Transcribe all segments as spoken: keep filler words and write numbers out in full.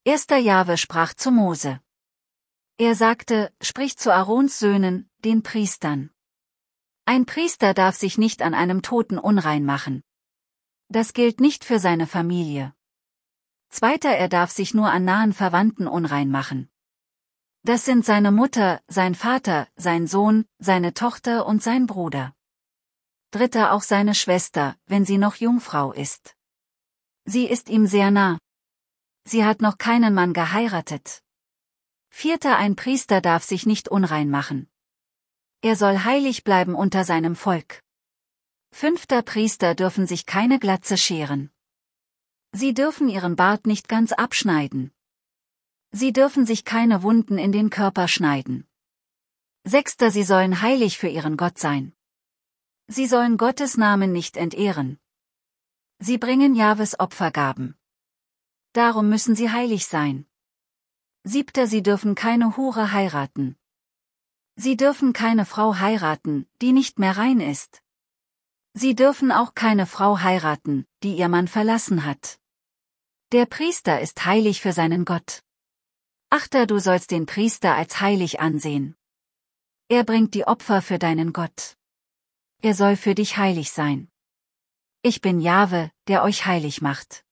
Erster Jahwe sprach zu Mose. Er sagte, sprich zu Aarons Söhnen, den Priestern. Ein Priester darf sich nicht an einem Toten unrein machen. Das gilt nicht für seine Familie. Zweiter, er darf sich nur an nahen Verwandten unrein machen. Das sind seine Mutter, sein Vater, sein Sohn, seine Tochter und sein Bruder. Dritter, auch seine Schwester, wenn sie noch Jungfrau ist. Sie ist ihm sehr nah. Sie hat noch keinen Mann geheiratet. Vierter, ein Priester darf sich nicht unrein machen. Er soll heilig bleiben unter seinem Volk. Fünfter, Priester dürfen sich keine Glatze scheren. Sie dürfen ihren Bart nicht ganz abschneiden. Sie dürfen sich keine Wunden in den Körper schneiden. Sechster, sie sollen heilig für ihren Gott sein. Sie sollen Gottes Namen nicht entehren. Sie bringen Jahwes Opfergaben. Darum müssen sie heilig sein. Siebter, sie dürfen keine Hure heiraten. Sie dürfen keine Frau heiraten, die nicht mehr rein ist. Sie dürfen auch keine Frau heiraten, die ihr Mann verlassen hat. Der Priester ist heilig für seinen Gott. Achter, du sollst den Priester als heilig ansehen. Er bringt die Opfer für deinen Gott. Er soll für dich heilig sein. Ich bin Jahwe, der euch heilig macht.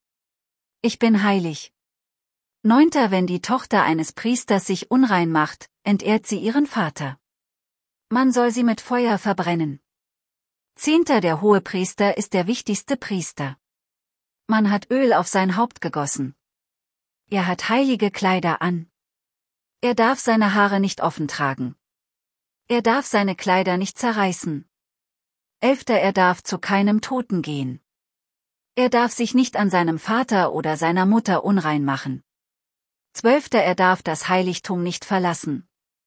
Ich bin heilig. Neunter, wenn die Tochter eines Priesters sich unrein macht, entehrt sie ihren Vater. Man soll sie mit Feuer verbrennen. Zehnter, der Hohepriester ist der wichtigste Priester. Man hat Öl auf sein Haupt gegossen. Er hat heilige Kleider an. Er darf seine Haare nicht offen tragen. Er darf seine Kleider nicht zerreißen. Elfter, er darf zu keinem Toten gehen. Er darf sich nicht an seinem Vater oder seiner Mutter unrein machen. Zwölfter, er darf das Heiligtum nicht verlassen.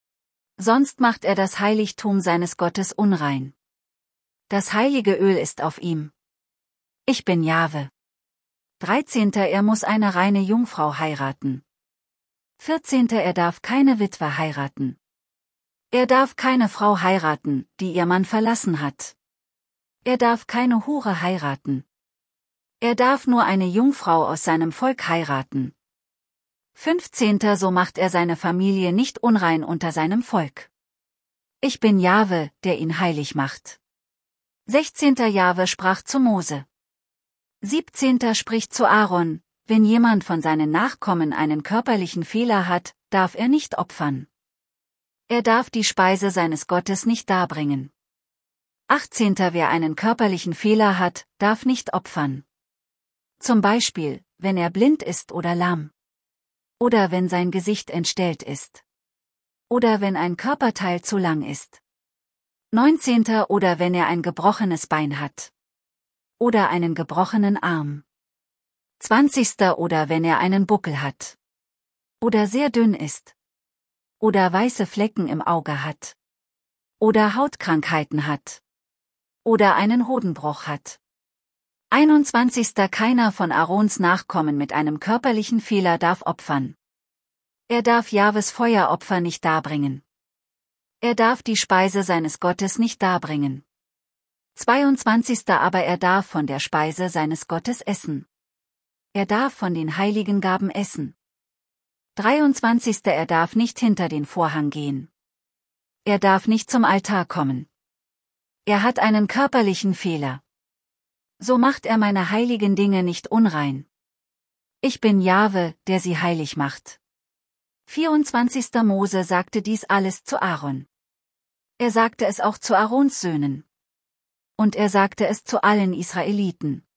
Sonst macht er das Heiligtum seines Gottes unrein. Das heilige Öl ist auf ihm. Ich bin Jahwe. Dreizehnter, er muss eine reine Jungfrau heiraten. Vierzehnter, er darf keine Witwe heiraten. Er darf keine Frau heiraten, die ihr Mann verlassen hat. Er darf keine Hure heiraten. Er darf nur eine Jungfrau aus seinem Volk heiraten. Fünfzehnter, so macht er seine Familie nicht unrein unter seinem Volk. Ich bin Jahwe, der ihn heilig macht. Sechzehnter, Jahwe sprach zu Mose. Siebzehnter, spricht zu Aaron, wenn jemand von seinen Nachkommen einen körperlichen Fehler hat, darf er nicht opfern. Er darf die Speise seines Gottes nicht darbringen. Achtzehnter, wer einen körperlichen Fehler hat, darf nicht opfern. Zum Beispiel, wenn er blind ist oder lahm. Oder wenn sein Gesicht entstellt ist. Oder wenn ein Körperteil zu lang ist. Neunzehnter, oder wenn er ein gebrochenes Bein hat. Oder einen gebrochenen Arm. Zwanzigster, oder wenn er einen Buckel hat. Oder sehr dünn ist. Oder weiße Flecken im Auge hat. Oder Hautkrankheiten hat. Oder einen Hodenbruch hat. Einundzwanzigster, keiner von Aarons Nachkommen mit einem körperlichen Fehler darf opfern. Er darf Jahwes Feueropfer nicht darbringen. Er darf die Speise seines Gottes nicht darbringen. Zweiundzwanzigster, aber er darf von der Speise seines Gottes essen. Er darf von den heiligen Gaben essen. Dreiundzwanzigster, er darf nicht hinter den Vorhang gehen. Er darf nicht zum Altar kommen. Er hat einen körperlichen Fehler. So macht er meine heiligen Dinge nicht unrein. Ich bin Jahwe, der sie heilig macht. vierundzwanzigster Mose sagte dies alles zu Aaron. Er sagte es auch zu Aarons Söhnen. Und er sagte es zu allen Israeliten.